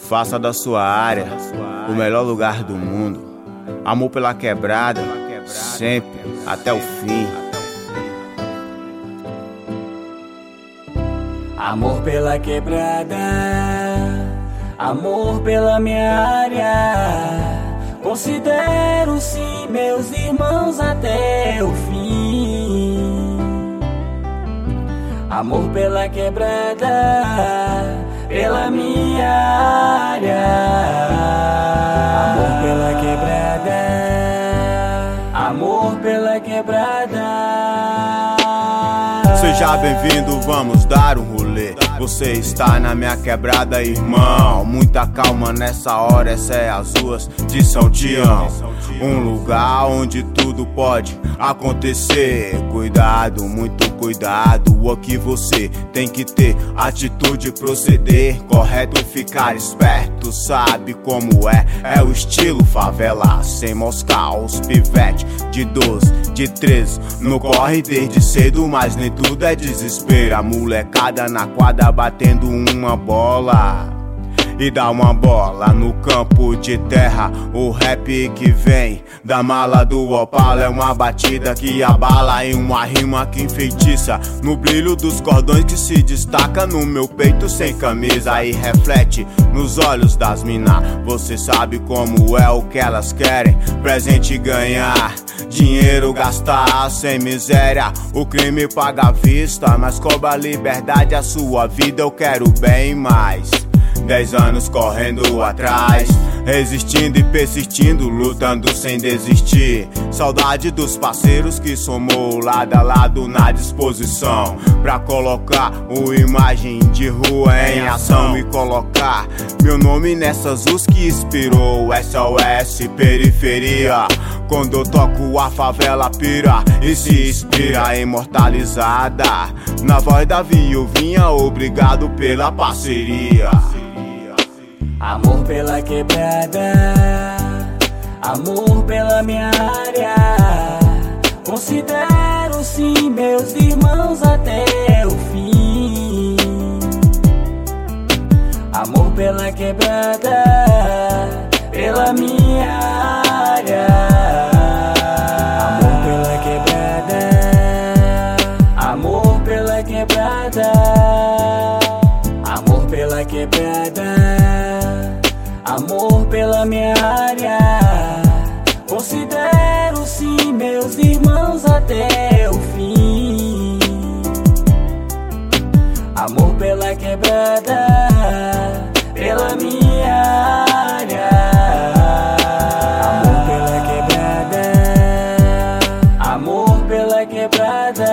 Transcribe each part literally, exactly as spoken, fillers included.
Faça da sua área o melhor lugar do mundo. Amor pela quebrada, sempre, até o fim. Amor pela quebrada, amor pela minha área. Considero sim meus irmãos até o fim. Amor pela quebrada, pela minha área. Amor pela quebrada, amor pela quebrada. Seja bem-vindo, vamos dar um rolê. Você está na minha quebrada, irmão. Muita calma nessa hora, essa é as ruas de São Tião. Um lugar onde tudo pode acontecer. Cuidado, muito cuidado. O que você tem que ter atitude, proceder correto, ficar esperto. Sabe como é? É o estilo favela, sem moscar os pivete de doze, de treze. No corre desde cedo, mas nem tudo é desespero. A molecada na quadra batendo uma bola e dá uma bola no campo de terra. O rap que vem da mala do Opala é uma batida que abala em uma rima que enfeitiça no brilho dos cordões que se destaca no meu peito sem camisa e reflete nos olhos das minas. Você sabe como é o que elas querem: presente ganhar, dinheiro gastar, sem miséria. O crime paga à vista, mas cobra a liberdade. A sua vida eu quero bem mais. Dez anos correndo atrás, resistindo e persistindo, lutando sem desistir. Saudade dos parceiros que somou lado a lado na disposição pra colocar uma imagem de rua em ação e colocar meu nome nessas luzes que inspirou S O S Periferia. Quando eu toco a favela pira e se inspira, imortalizada na voz da Viuvinha. Obrigado pela parceria. Amor pela quebrada, amor pela minha área. Considero sim meus irmãos até o fim. Amor pela quebrada, pela minha área. Amor pela quebrada, amor pela quebrada. Amor pela quebrada, amor pela minha área. Considero sim meus irmãos até o fim. Amor pela quebrada, pela minha área. Amor pela quebrada, amor pela quebrada.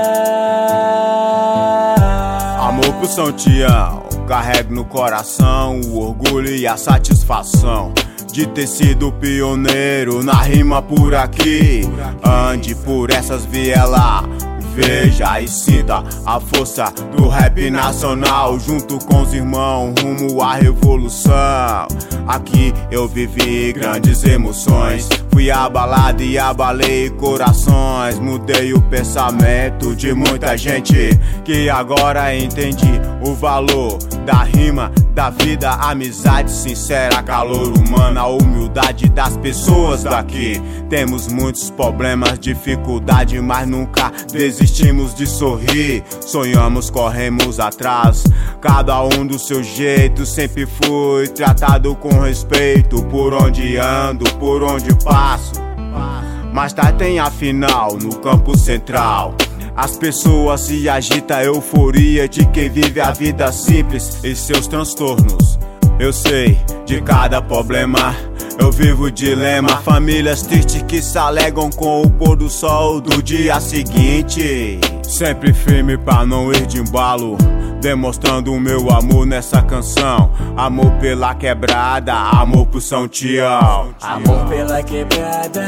Amor pro São Tião, carrego no coração o orgulho e a satisfação de ter sido pioneiro na rima por aqui. Ande por essas vielas, veja e sinta a força do rap nacional. Junto com os irmãos rumo à revolução. Aqui eu vivi grandes emoções, fui abalado e abalei corações. Mudei o pensamento de muita gente que agora entendi o valor da rima, da vida, amizade sincera, calor humano, a humildade das pessoas daqui. Temos muitos problemas, dificuldade, mas nunca desistimos de sorrir. Sonhamos, corremos atrás, cada um do seu jeito. Sempre fui tratado com respeito por onde ando, por onde passo. Mas tá tem a final no campo central. As pessoas se agitam, a euforia de quem vive a vida simples e seus transtornos. Eu sei de cada problema, eu vivo dilema. Famílias tristes que se alegam com o pôr do sol do dia seguinte. Sempre firme pra não ir de embalo, demonstrando o meu amor nessa canção. Amor pela quebrada, amor pro São Tião. Amor pela quebrada,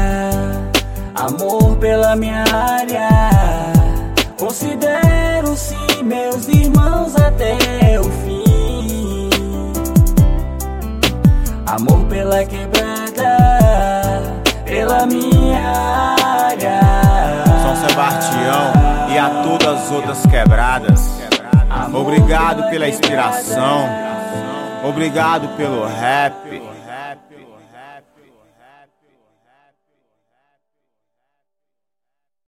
amor pela minha área. Considero sim meus irmãos até o fim. Amor pela quebrada, pela minha área. São Sebastião e a todas as outras quebradas, obrigado pela inspiração. Obrigado pelo rap.